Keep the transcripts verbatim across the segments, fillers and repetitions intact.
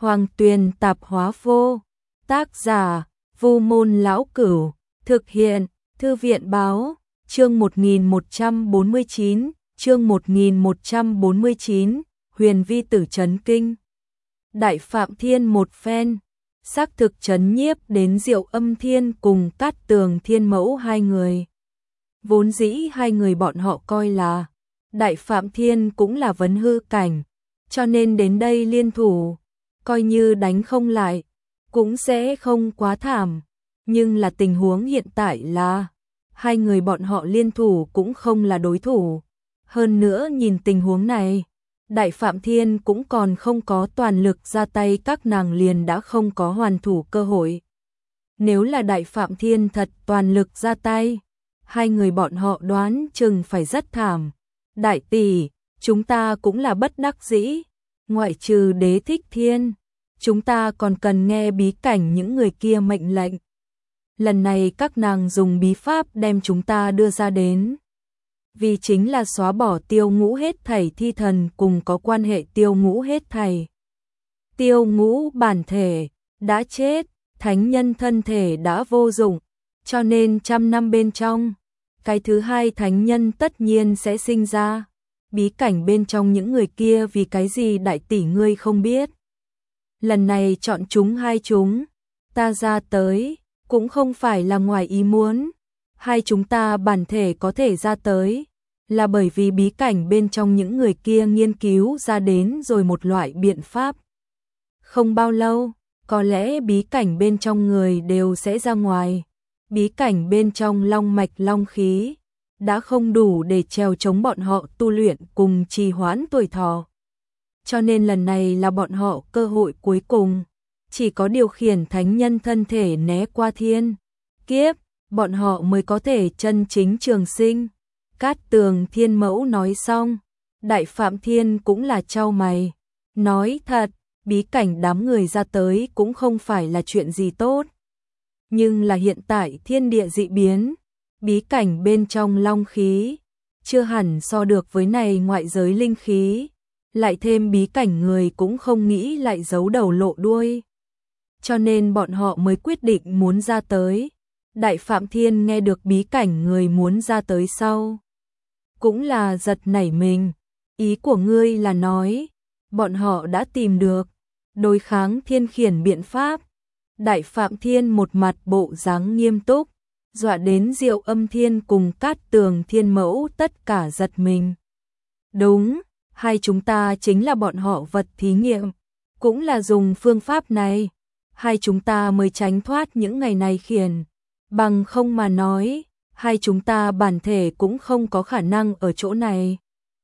Hoàng Tuyền Tạp Hóa Vô. Tác giả: Vu Môn Lão Cửu. Thực hiện: Thư viện Báo. Chương một nghìn một trăm bốn mươi chín, chương một nghìn một trăm bốn mươi chín, Huyền Vi Tử chấn kinh. Đại Phạm Thiên một phen, xác thực chấn nhiếp đến Diệu Âm Thiên cùng Cát Tường Thiên Mẫu hai người. Vốn dĩ hai người bọn họ coi là Đại Phạm Thiên cũng là vấn hư cảnh, cho nên đến đây liên thủ, coi như đánh không lại, cũng sẽ không quá thảm. Nhưng là tình huống hiện tại là hai người bọn họ liên thủ cũng không là đối thủ. Hơn nữa nhìn tình huống này, Đại Phạm Thiên cũng còn không có toàn lực ra tay, các nàng liền đã không có hoàn thủ cơ hội. Nếu là Đại Phạm Thiên thật toàn lực ra tay, hai người bọn họ đoán chừng phải rất thảm. Đại tỷ, chúng ta cũng là bất đắc dĩ, ngoại trừ Đế Thích Thiên, chúng ta còn cần nghe bí cảnh những người kia mệnh lệnh. Lần này các nàng dùng bí pháp đem chúng ta đưa ra đến, vì chính là xóa bỏ Tiêu Ngũ hết thảy thi thần cùng có quan hệ Tiêu Ngũ hết thảy. Tiêu Ngũ bản thể đã chết, thánh nhân thân thể đã vô dụng, cho nên trăm năm bên trong, cái thứ hai thánh nhân tất nhiên sẽ sinh ra. Bí cảnh bên trong những người kia vì cái gì đại tỷ ngươi không biết. Lần này chọn chúng hai chúng, ta ra tới, cũng không phải là ngoài ý muốn. Hai chúng ta bản thể có thể ra tới, là bởi vì bí cảnh bên trong những người kia nghiên cứu ra đến rồi một loại biện pháp. Không bao lâu, có lẽ bí cảnh bên trong người đều sẽ ra ngoài. Bí cảnh bên trong long mạch long khí đã không đủ để trèo chống bọn họ tu luyện cùng trì hoãn tuổi thọ. Cho nên lần này là bọn họ cơ hội cuối cùng, chỉ có điều khiển thánh nhân thân thể né qua thiên kiếp, bọn họ mới có thể chân chính trường sinh. Cát Tường Thiên Mẫu nói xong, Đại Phạm Thiên cũng là chau mày, nói thật, bí cảnh đám người ra tới cũng không phải là chuyện gì tốt. Nhưng là hiện tại thiên địa dị biến, bí cảnh bên trong long khí chưa hẳn so được với này ngoại giới linh khí, lại thêm bí cảnh người cũng không nghĩ lại giấu đầu lộ đuôi. Cho nên bọn họ mới quyết định muốn ra tới. Đại Phạm Thiên nghe được bí cảnh người muốn ra tới sau, cũng là giật nảy mình. Ý của ngươi là nói, bọn họ đã tìm được đối kháng thiên khiển biện pháp. Đại Phạm Thiên một mặt bộ dáng nghiêm túc, dọa đến Diệu Âm Thiên cùng Cát Tường Thiên Mẫu tất cả giật mình. Đúng, hai chúng ta chính là bọn họ vật thí nghiệm, cũng là dùng phương pháp này, hai chúng ta mới tránh thoát những ngày này khiển. Bằng không mà nói, hai chúng ta bản thể cũng không có khả năng ở chỗ này.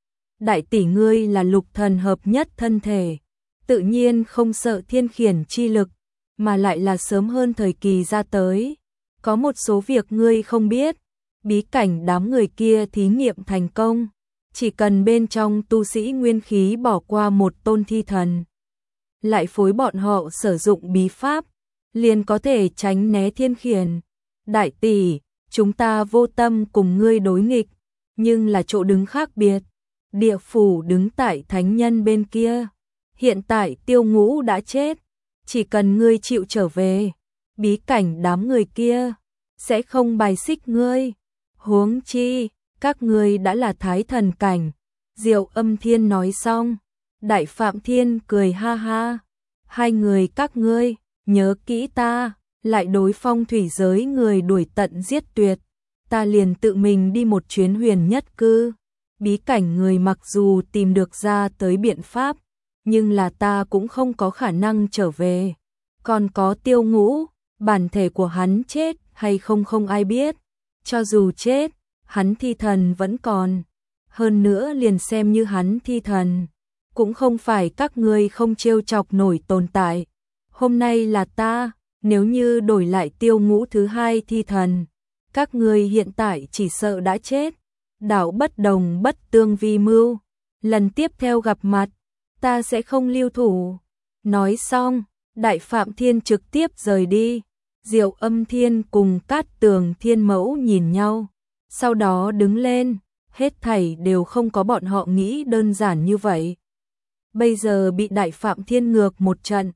Đại tỷ ngươi là lục thần hợp nhất thân thể, tự nhiên không sợ thiên khiển chi lực, mà lại là sớm hơn thời kỳ ra tới. Có một số việc ngươi không biết, bí cảnh đám người kia thí nghiệm thành công, chỉ cần bên trong tu sĩ nguyên khí bỏ qua một tôn thi thần, lại phối bọn họ sử dụng bí pháp, liền có thể tránh né thiên khiển. Đại tỷ, chúng ta vô tâm cùng ngươi đối nghịch, nhưng là chỗ đứng khác biệt. Địa phủ đứng tại thánh nhân bên kia, hiện tại Tiêu Ngũ đã chết, chỉ cần ngươi chịu trở về, bí cảnh đám người kia sẽ không bài xích ngươi. Huống chi, các ngươi đã là thái thần cảnh. Diệu Âm Thiên nói xong, Đại Phạm Thiên cười ha ha. Hai người các ngươi, nhớ kỹ ta, lại đối phong thủy giới người đuổi tận giết tuyệt, ta liền tự mình đi một chuyến huyền nhất cư. Bí cảnh người mặc dù tìm được ra tới biện pháp, nhưng là ta cũng không có khả năng trở về. Còn có Tiêu Ngũ, bản thể của hắn chết hay không không ai biết. Cho dù chết, hắn thi thần vẫn còn. Hơn nữa liền xem như hắn thi thần, cũng không phải các ngươi không trêu chọc nổi tồn tại. Hôm nay là ta, nếu như đổi lại Tiêu Ngũ thứ hai thi thần, các ngươi hiện tại chỉ sợ đã chết. Đạo bất đồng bất tương vi mưu, lần tiếp theo gặp mặt, ta sẽ không lưu thủ. Nói xong, Đại Phạm Thiên trực tiếp rời đi. Diệu Âm Thiên cùng Cát Tường Thiên Mẫu nhìn nhau, sau đó đứng lên, hết thảy đều không có bọn họ nghĩ đơn giản như vậy. Bây giờ bị Đại Phạm Thiên ngược một trận,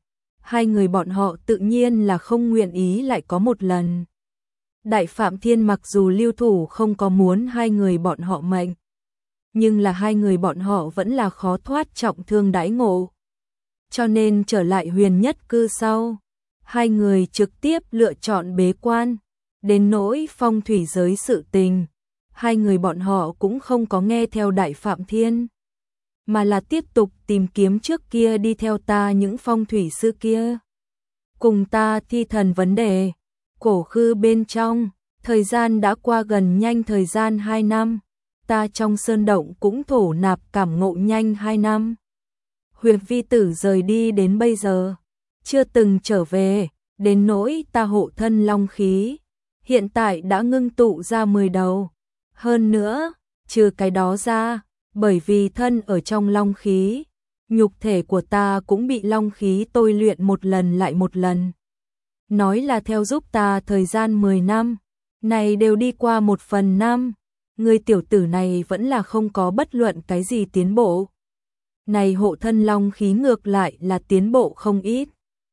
hai người bọn họ tự nhiên là không nguyện ý lại có một lần. Đại Phạm Thiên mặc dù lưu thủ không có muốn hai người bọn họ mệnh, nhưng là hai người bọn họ vẫn là khó thoát trọng thương đãi ngộ. Cho nên trở lại Huyền Nhất Cư sau, hai người trực tiếp lựa chọn bế quan. Đến nỗi phong thủy giới sự tình, hai người bọn họ cũng không có nghe theo Đại Phạm Thiên, mà là tiếp tục tìm kiếm trước kia đi theo ta những phong thủy sư kia. Cùng ta thi thần vấn đề, cổ khư bên trong, thời gian đã qua gần nhanh thời gian hai năm, ta trong sơn động cũng thổ nạp cảm ngộ nhanh hai năm. Huyền vi tử rời đi đến bây giờ, chưa từng trở về, đến nỗi ta hộ thân long khí, hiện tại đã ngưng tụ ra mười đầu. Hơn nữa, trừ cái đó ra, bởi vì thân ở trong long khí, nhục thể của ta cũng bị long khí tôi luyện một lần lại một lần. Nói là theo giúp ta thời gian mười năm, này đều đi qua một phần năm, người tiểu tử này vẫn là không có bất luận cái gì tiến bộ. Này hộ thân long khí ngược lại là tiến bộ không ít.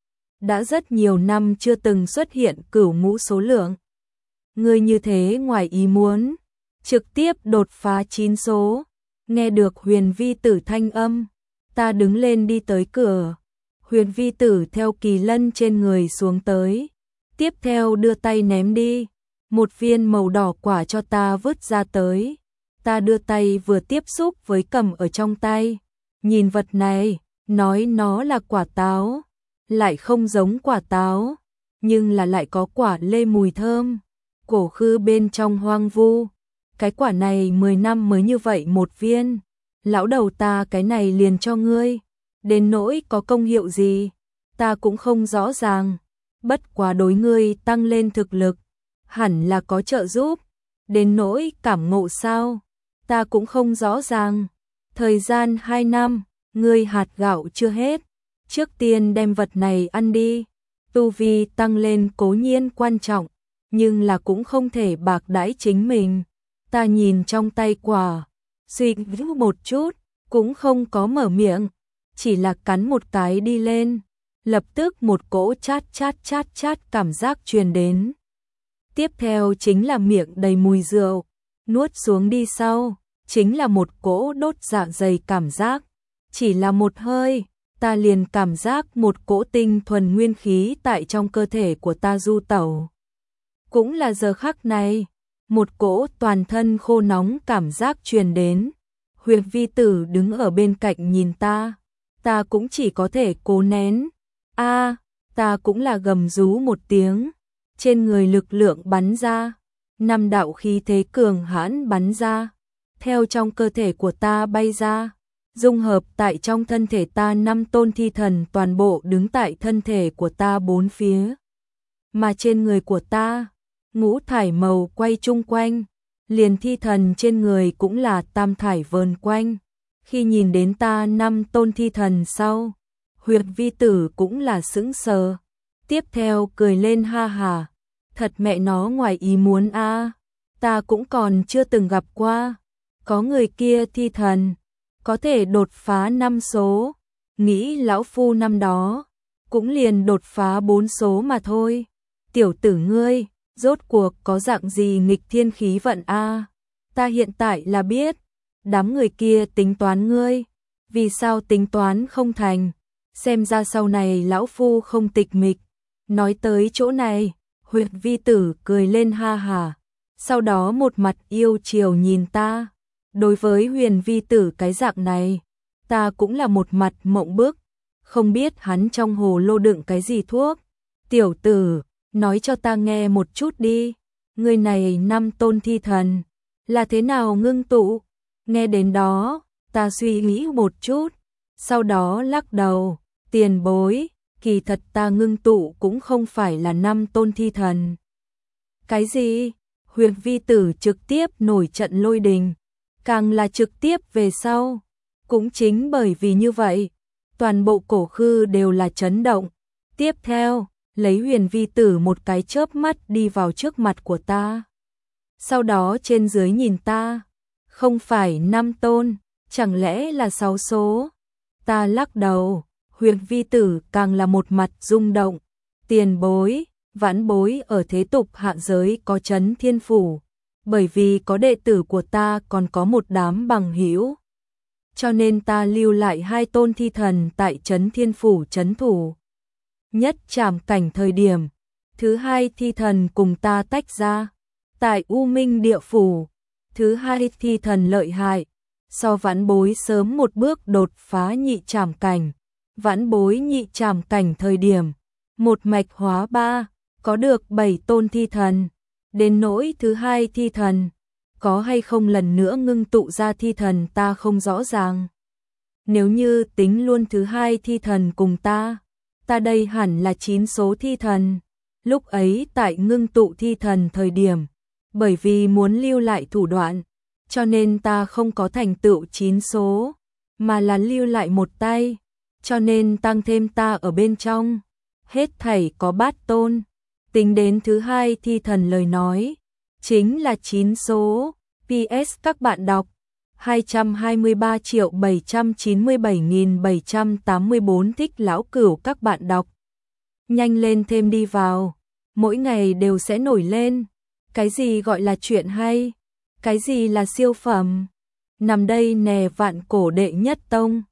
Đã rất nhiều năm chưa từng xuất hiện cửu ngũ số lượng. Người như thế ngoài ý muốn, trực tiếp đột phá chín số. Nghe được Huyền vi tử thanh âm, ta đứng lên đi tới cửa. Huyền vi tử theo kỳ lân trên người xuống tới, tiếp theo đưa tay ném đi, một viên màu đỏ quả cho ta vứt ra tới. Ta đưa tay vừa tiếp xúc với cầm ở trong tay, nhìn vật này, nói nó là quả táo, lại không giống quả táo, nhưng là lại có quả lê mùi thơm. Cổ khư bên trong hoang vu, cái quả này mười năm mới như vậy một viên, lão đầu ta cái này liền cho ngươi. Đến nỗi có công hiệu gì, ta cũng không rõ ràng, bất quá đối ngươi tăng lên thực lực, hẳn là có trợ giúp. Đến nỗi cảm ngộ sao, ta cũng không rõ ràng. Thời gian hai năm, ngươi hạt gạo chưa hết, trước tiên đem vật này ăn đi. Tu vi tăng lên cố nhiên quan trọng, nhưng là cũng không thể bạc đãi chính mình. Ta nhìn trong tay quả, suy nghĩ một chút, cũng không có mở miệng, chỉ là cắn một cái đi lên, lập tức một cỗ chát chát chát chát cảm giác truyền đến. Tiếp theo chính là miệng đầy mùi rượu, nuốt xuống đi sau, chính là một cỗ đốt dạ dày cảm giác. Chỉ là một hơi, ta liền cảm giác một cỗ tinh thuần nguyên khí tại trong cơ thể của ta du tẩu. Cũng là giờ khắc này, một cỗ toàn thân khô nóng cảm giác truyền đến. Huyền vi tử đứng ở bên cạnh nhìn ta, ta cũng chỉ có thể cố nén. A, à, ta cũng là gầm rú một tiếng, trên người lực lượng bắn ra, năm đạo khí thế cường hãn bắn ra, theo trong cơ thể của ta bay ra, dung hợp tại trong thân thể ta. Năm tôn thi thần toàn bộ đứng tại thân thể của ta bốn phía, mà trên người của ta, ngũ thải màu quay chung quanh, liền thi thần trên người cũng là tam thải vờn quanh. Khi nhìn đến ta năm tôn thi thần sau, Huyền vi tử cũng là sững sờ, tiếp theo cười lên ha hà, thật mẹ nó ngoài ý muốn a, à, ta cũng còn chưa từng gặp qua, có người kia thi thần có thể đột phá năm số, nghĩ lão phu năm đó cũng liền đột phá bốn số mà thôi. Tiểu tử ngươi, rốt cuộc có dạng gì nghịch thiên khí vận a? À? Ta hiện tại là biết, đám người kia tính toán ngươi, vì sao tính toán không thành, xem ra sau này lão phu không tịch mịch. Nói tới chỗ này, Huyền vi tử cười lên ha hà, sau đó một mặt yêu chiều nhìn ta. Đối với Huyền vi tử cái dạng này, ta cũng là một mặt mộng bức, không biết hắn trong hồ lô đựng cái gì thuốc. Tiểu tử, nói cho ta nghe một chút đi, người này năm tôn thi thần là thế nào ngưng tụ? Nghe đến đó, ta suy nghĩ một chút, sau đó lắc đầu, tiền bối, kỳ thật ta ngưng tụ cũng không phải là năm tôn thi thần. Cái gì? Huyền vi tử trực tiếp nổi trận lôi đình, càng là trực tiếp về sau. Cũng chính bởi vì như vậy, toàn bộ cổ khư đều là chấn động. Tiếp theo, lấy Huyền vi tử một cái chớp mắt đi vào trước mặt của ta. Sau đó trên dưới nhìn ta, không phải năm tôn, chẳng lẽ là sáu số? Ta lắc đầu, Huyền vi tử càng là một mặt rung động. Tiền bối, vãn bối ở thế tục hạ giới có Trấn Thiên Phủ, bởi vì có đệ tử của ta còn có một đám bằng hữu, cho nên ta lưu lại hai tôn thi thần tại Trấn Thiên Phủ trấn thủ. Nhất trảm cảnh thời điểm, thứ hai thi thần cùng ta tách ra, tại U Minh Địa Phủ, thứ hai thi thần lợi hại, so vãn bối sớm một bước đột phá nhị trảm cảnh. Vãn bối nhị trảm cảnh thời điểm, một mạch hóa ba, có được bảy tôn thi thần. Đến nỗi thứ hai thi thần, có hay không lần nữa ngưng tụ ra thi thần ta không rõ ràng. Nếu như tính luôn thứ hai thi thần cùng ta, ta đây hẳn là chín số thi thần. Lúc ấy tại ngưng tụ thi thần thời điểm, bởi vì muốn lưu lại thủ đoạn, cho nên ta không có thành tựu chín số, mà là lưu lại một tay, cho nên tăng thêm ta ở bên trong. Hết thảy có bát tôn, tính đến thứ hai thi thần lời nói, chính là chín số. pê ét các bạn đọc hai trăm hai mươi ba triệu bảy trăm chín mươi bảy nghìn bảy trăm tám mươi bốn thích lão cửu các bạn đọc. Nhanh lên thêm đi vào, mỗi ngày đều sẽ nổi lên. Cái gì gọi là chuyện hay? Cái gì là siêu phẩm? Nằm đây nè vạn cổ đệ nhất tông.